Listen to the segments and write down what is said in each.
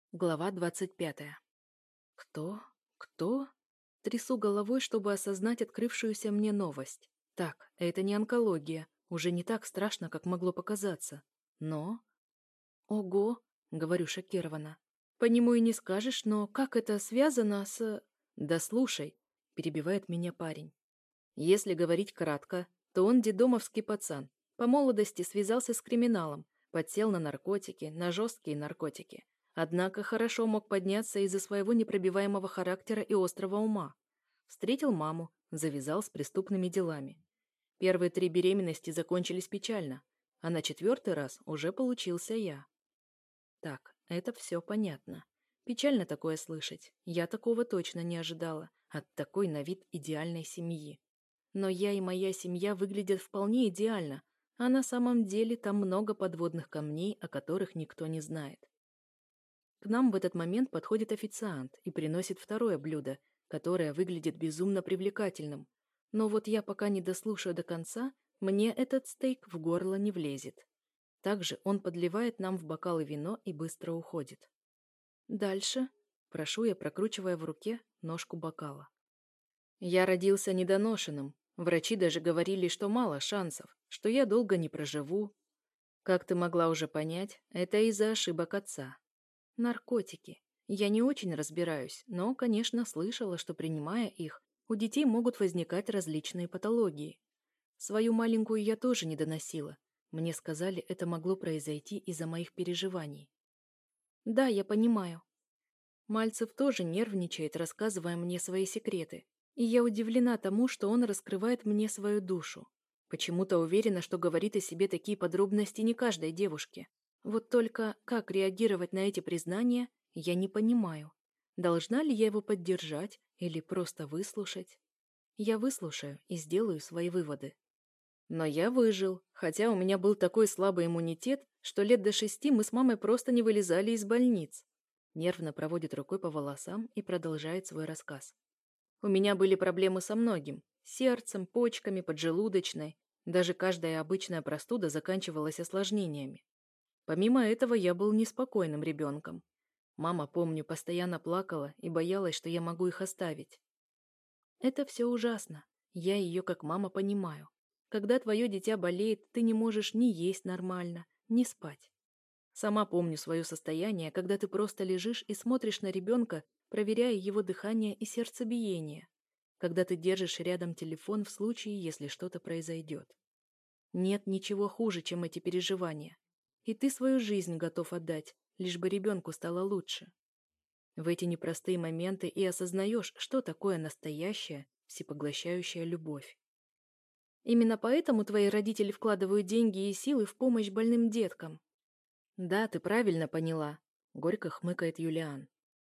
Глава 25. Кто? Кто? Трясу головой, чтобы осознать открывшуюся мне новость. Так, это не онкология. Уже не так страшно, как могло показаться. Но... Ого, говорю шокированно. По нему и не скажешь, но как это связано с... Да слушай, перебивает меня парень. Если говорить кратко, то он дедомовский пацан. По молодости связался с криминалом, подсел на наркотики, на жесткие наркотики. Однако хорошо мог подняться из-за своего непробиваемого характера и острого ума. Встретил маму, завязал с преступными делами. Первые 3 беременности закончились печально, а на 4-й раз уже получился я. Так, это все понятно. Печально такое слышать. Я такого точно не ожидала от такой на вид идеальной семьи. Но я и моя семья выглядят вполне идеально, а на самом деле там много подводных камней, о которых никто не знает. К нам в этот момент подходит официант и приносит второе блюдо, которое выглядит безумно привлекательным. Но вот я пока не дослушаю до конца, мне этот стейк в горло не влезет. Также он подливает нам в бокалы вино и быстро уходит. Дальше, прошу я, прокручивая в руке ножку бокала. Я родился недоношенным. Врачи даже говорили, что мало шансов, что я долго не проживу. Как ты могла уже понять, это из-за ошибок отца. Наркотики. Я не очень разбираюсь, но, конечно, слышала, что, принимая их, у детей могут возникать различные патологии. Свою маленькую я тоже не доносила. Мне сказали, это могло произойти из-за моих переживаний. Да, я понимаю. Мальцев тоже нервничает, рассказывая мне свои секреты. И я удивлена тому, что он раскрывает мне свою душу. Почему-то уверена, что говорит о себе такие подробности не каждой девушке. Вот только как реагировать на эти признания, я не понимаю. Должна ли я его поддержать или просто выслушать? Я выслушаю и сделаю свои выводы. Но я выжил, хотя у меня был такой слабый иммунитет, что лет до 6 мы с мамой просто не вылезали из больниц. Нервно проводит рукой по волосам и продолжает свой рассказ. У меня были проблемы со многим. Сердцем, почками, поджелудочной. Даже каждая обычная простуда заканчивалась осложнениями. Помимо этого, я был неспокойным ребенком. Мама, помню, постоянно плакала и боялась, что я могу их оставить. Это все ужасно. Я ее как мама понимаю. Когда твое дитя болеет, ты не можешь ни есть нормально, ни спать. Сама помню свое состояние, когда ты просто лежишь и смотришь на ребенка, проверяя его дыхание и сердцебиение, когда ты держишь рядом телефон в случае, если что-то произойдет. Нет ничего хуже, чем эти переживания. И ты свою жизнь готов отдать, лишь бы ребенку стало лучше. В эти непростые моменты и осознаешь, что такое настоящая, всепоглощающая любовь. Именно поэтому твои родители вкладывают деньги и силы в помощь больным деткам. Да, ты правильно поняла, горько хмыкает Юлиан.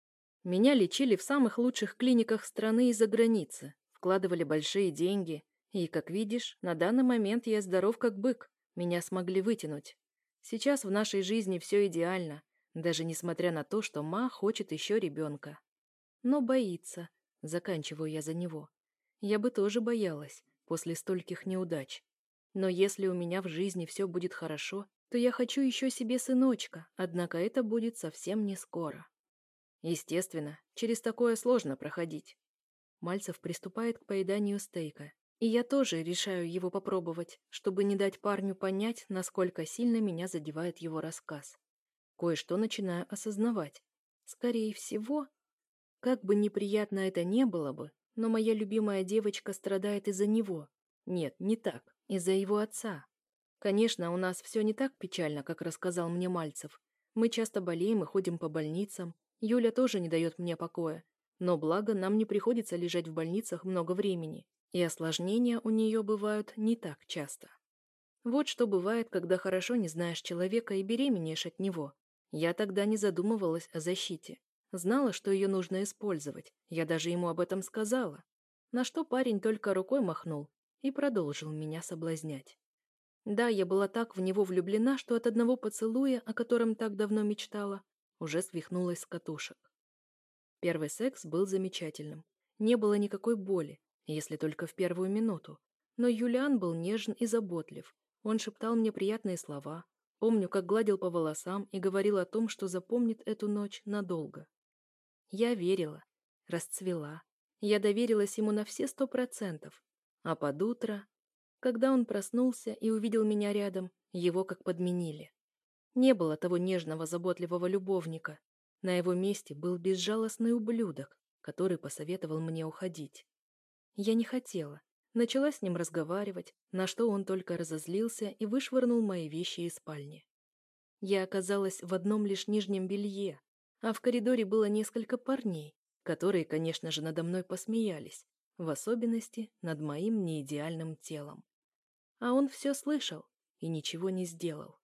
Меня лечили в самых лучших клиниках страны и за границы, вкладывали большие деньги, и, как видишь, на данный момент я здоров как бык, меня смогли вытянуть. Сейчас в нашей жизни все идеально, даже несмотря на то, что Ма хочет еще ребенка. Но боится, заканчиваю я за него. Я бы тоже боялась, после стольких неудач. Но если у меня в жизни все будет хорошо, то я хочу еще себе сыночка, однако это будет совсем не скоро. Естественно, через такое сложно проходить. Мальцев приступает к поеданию стейка, и я тоже решаю его попробовать, чтобы не дать парню понять, насколько сильно меня задевает его рассказ. Кое-что начинаю осознавать. Скорее всего, как бы неприятно это не было бы, но моя любимая девочка страдает из-за него. Нет, не так, из-за его отца. Конечно, у нас все не так печально, как рассказал мне Мальцев. Мы часто болеем и ходим по больницам. Юля тоже не дает мне покоя. Но благо нам не приходится лежать в больницах много времени, и осложнения у нее бывают не так часто. Вот что бывает, когда хорошо не знаешь человека и беременеешь от него. Я тогда не задумывалась о защите. Знала, что ее нужно использовать. Я даже ему об этом сказала. На что парень только рукой махнул и продолжил меня соблазнять. Да, я была так в него влюблена, что от одного поцелуя, о котором так давно мечтала, уже свихнулась с катушек. Первый секс был замечательным. Не было никакой боли, если только в первую минуту. Но Юлиан был нежен и заботлив. Он шептал мне приятные слова, Помню, как гладил по волосам и говорил о том, что запомнит эту ночь надолго. Я верила, расцвела. Я доверилась ему на все 100%. А под утро, когда он проснулся и увидел меня рядом, его как подменили. Не было того нежного, заботливого любовника. На его месте был безжалостный ублюдок, который посоветовал мне уходить. Я не хотела. Начала с ним разговаривать, на что он только разозлился и вышвырнул мои вещи из спальни. Я оказалась в одном лишь нижнем белье, а в коридоре было несколько парней, которые, конечно же, надо мной посмеялись, в особенности над моим неидеальным телом. А он все слышал и ничего не сделал.